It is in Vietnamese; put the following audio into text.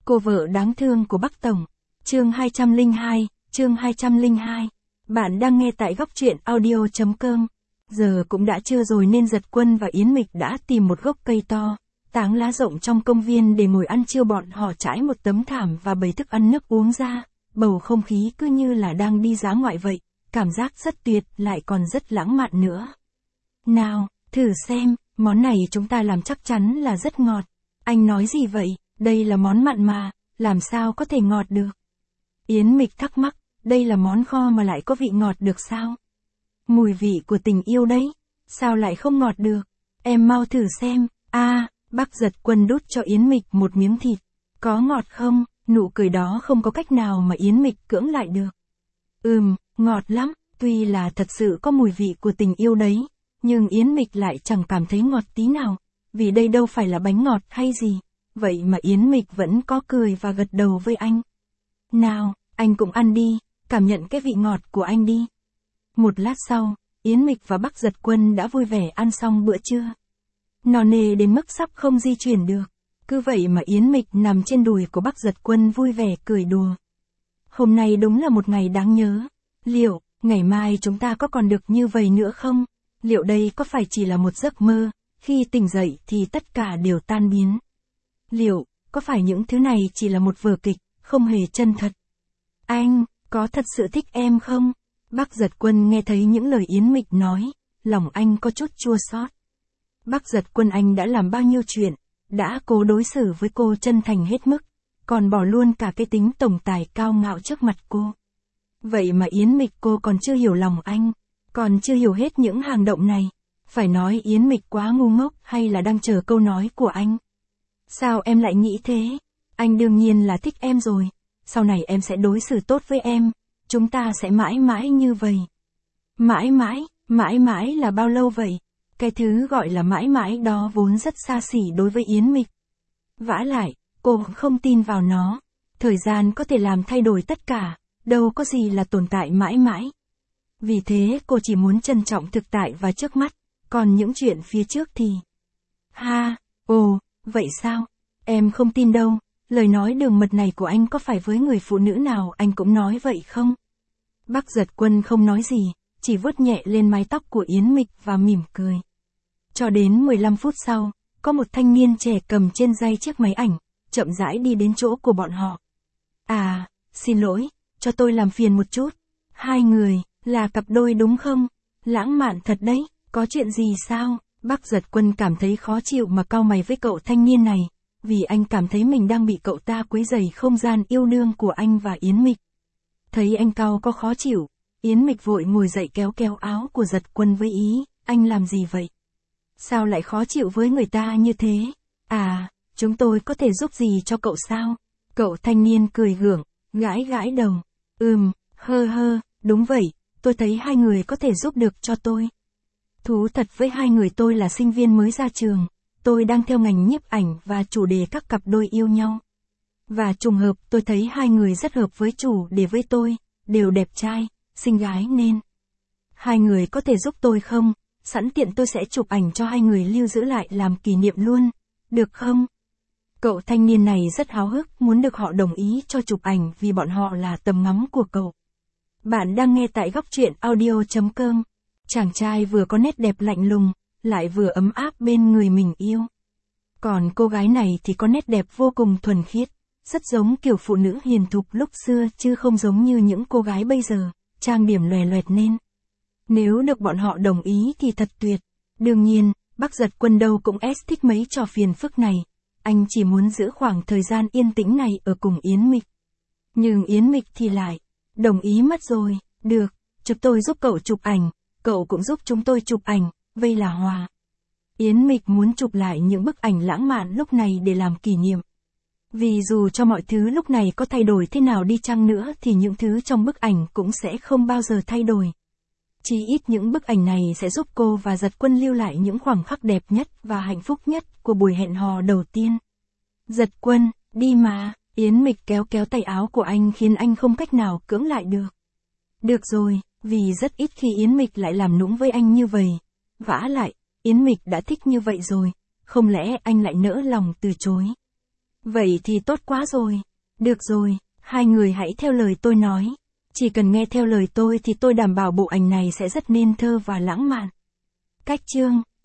Cô vợ đáng thương của Bắc Tổng. Chương 202. Bạn đang nghe tại góc truyện audio.com. Giờ cũng đã trưa rồi nên Giật Quân và Yến Mịch đã tìm một gốc cây to, táng lá rộng trong công viên để ngồi ăn trưa. Bọn họ trải một tấm thảm và bày thức ăn nước uống ra. Bầu không khí cứ như là đang đi dã ngoại vậy, cảm giác rất tuyệt lại còn rất lãng mạn nữa. Nào, thử xem, món này chúng ta làm chắc chắn là rất ngọt. Anh nói gì vậy? Đây là món mặn mà, làm sao có thể ngọt được? Yến Mịch thắc mắc, đây là món kho mà lại có vị ngọt được sao? Mùi vị của tình yêu đấy, sao lại không ngọt được? Em mau thử xem. Bác Giật Quân đút cho Yến Mịch một miếng thịt. Có ngọt không? Nụ cười đó không có cách nào mà Yến Mịch cưỡng lại được. Ngọt lắm, tuy là thật sự có mùi vị của tình yêu đấy, nhưng Yến Mịch lại chẳng cảm thấy ngọt tí nào, vì đây đâu phải là bánh ngọt hay gì. Vậy mà Yến Mịch vẫn có cười và gật đầu với anh. Nào, anh cũng ăn đi, cảm nhận cái vị ngọt của anh đi. Một lát sau, Yến Mịch và bác Giật Quân đã vui vẻ ăn xong bữa trưa. No nê đến mức sắp không di chuyển được. Cứ vậy mà Yến Mịch nằm trên đùi của bác Giật Quân vui vẻ cười đùa. Hôm nay đúng là một ngày đáng nhớ. Liệu, ngày mai chúng ta có còn được như vậy nữa không? Liệu đây có phải chỉ là một giấc mơ, khi tỉnh dậy thì tất cả đều tan biến? Liệu, có phải những thứ này chỉ là một vở kịch, không hề chân thật? Anh, có thật sự thích em không? Bác Giật Quân nghe thấy những lời Yến Mịch nói, lòng anh có chút chua xót. Bác Giật Quân anh đã làm bao nhiêu chuyện, đã cố đối xử với cô chân thành hết mức, còn bỏ luôn cả cái tính tổng tài cao ngạo trước mặt cô. Vậy mà Yến Mịch cô còn chưa hiểu lòng anh, còn chưa hiểu hết những hành động này. Phải nói Yến Mịch quá ngu ngốc hay là đang chờ câu nói của anh? Sao em lại nghĩ thế? Anh đương nhiên là thích em rồi. Sau này em sẽ đối xử tốt với em. Chúng ta sẽ mãi mãi như vậy. Mãi mãi là bao lâu vậy? Cái thứ gọi là mãi mãi đó vốn rất xa xỉ đối với Yến Mịch. Vả lại, cô không tin vào nó. Thời gian có thể làm thay đổi tất cả, đâu có gì là tồn tại mãi mãi. Vì thế cô chỉ muốn trân trọng thực tại và trước mắt, còn những chuyện phía trước thì... Vậy sao? Em không tin đâu, lời nói đường mật này của anh có phải với người phụ nữ nào anh cũng nói vậy không? Bác Giật Quân không nói gì, chỉ vuốt nhẹ lên mái tóc của Yến Mịch và mỉm cười. Cho đến 15 phút sau, có một thanh niên trẻ cầm trên tay chiếc máy ảnh, chậm rãi đi đến chỗ của bọn họ. Xin lỗi, cho tôi làm phiền một chút. Hai người, là cặp đôi đúng không? Lãng mạn thật đấy, có chuyện gì sao? Bác Giật Quân cảm thấy khó chịu mà cau mày với cậu thanh niên này, vì anh cảm thấy mình đang bị cậu ta quấy rầy không gian yêu đương của anh và Yến Mịch. Thấy anh cau có khó chịu, Yến Mịch vội ngồi dậy kéo áo của Giật Quân với ý, anh làm gì vậy? Sao lại khó chịu với người ta như thế? Chúng tôi có thể giúp gì cho cậu sao? Cậu thanh niên cười gượng, gãi đầu. Đúng vậy, tôi thấy hai người có thể giúp được cho tôi. Thú thật với hai người, tôi là sinh viên mới ra trường, tôi đang theo ngành nhiếp ảnh và chủ đề các cặp đôi yêu nhau. Và trùng hợp tôi thấy hai người rất hợp với chủ đề với tôi, đều đẹp trai, xinh gái nên. Hai người có thể giúp tôi không? Sẵn tiện tôi sẽ chụp ảnh cho hai người lưu giữ lại làm kỷ niệm luôn, được không? Cậu thanh niên này rất háo hức muốn được họ đồng ý cho chụp ảnh vì bọn họ là tầm ngắm của cậu. Bạn đang nghe tại góc truyện audio.com. Chàng trai vừa có nét đẹp lạnh lùng, lại vừa ấm áp bên người mình yêu. Còn cô gái này thì có nét đẹp vô cùng thuần khiết, rất giống kiểu phụ nữ hiền thục lúc xưa chứ không giống như những cô gái bây giờ, trang điểm lòe loẹt nên. Nếu được bọn họ đồng ý thì thật tuyệt. Đương nhiên, bác Giật Quân đâu cũng thích mấy trò phiền phức này. Anh chỉ muốn giữ khoảng thời gian yên tĩnh này ở cùng Yến Mịch. Nhưng Yến Mịch thì lại, đồng ý mất rồi, được, chụp tôi giúp cậu chụp ảnh, cậu cũng giúp chúng tôi chụp ảnh, vây là hòa. Yến Mịch muốn chụp lại những bức ảnh lãng mạn lúc này để làm kỷ niệm. Vì dù cho mọi thứ lúc này có thay đổi thế nào đi chăng nữa thì những thứ trong bức ảnh cũng sẽ không bao giờ thay đổi. Chỉ ít những bức ảnh này sẽ giúp cô và Giật Quân lưu lại những khoảnh khắc đẹp nhất và hạnh phúc nhất của buổi hẹn hò đầu tiên. Giật Quân, đi mà. Yến Mịch kéo tay áo của anh khiến anh không cách nào cưỡng lại được. Được rồi, vì rất ít khi Yến Mịch lại làm nũng với anh như vậy. Vả lại, Yến Mịch đã thích như vậy rồi, không lẽ anh lại nỡ lòng từ chối? Vậy thì tốt quá rồi. Được rồi, hai người hãy theo lời tôi nói. Chỉ cần nghe theo lời tôi thì tôi đảm bảo bộ ảnh này sẽ rất nên thơ và lãng mạn. Cách chương.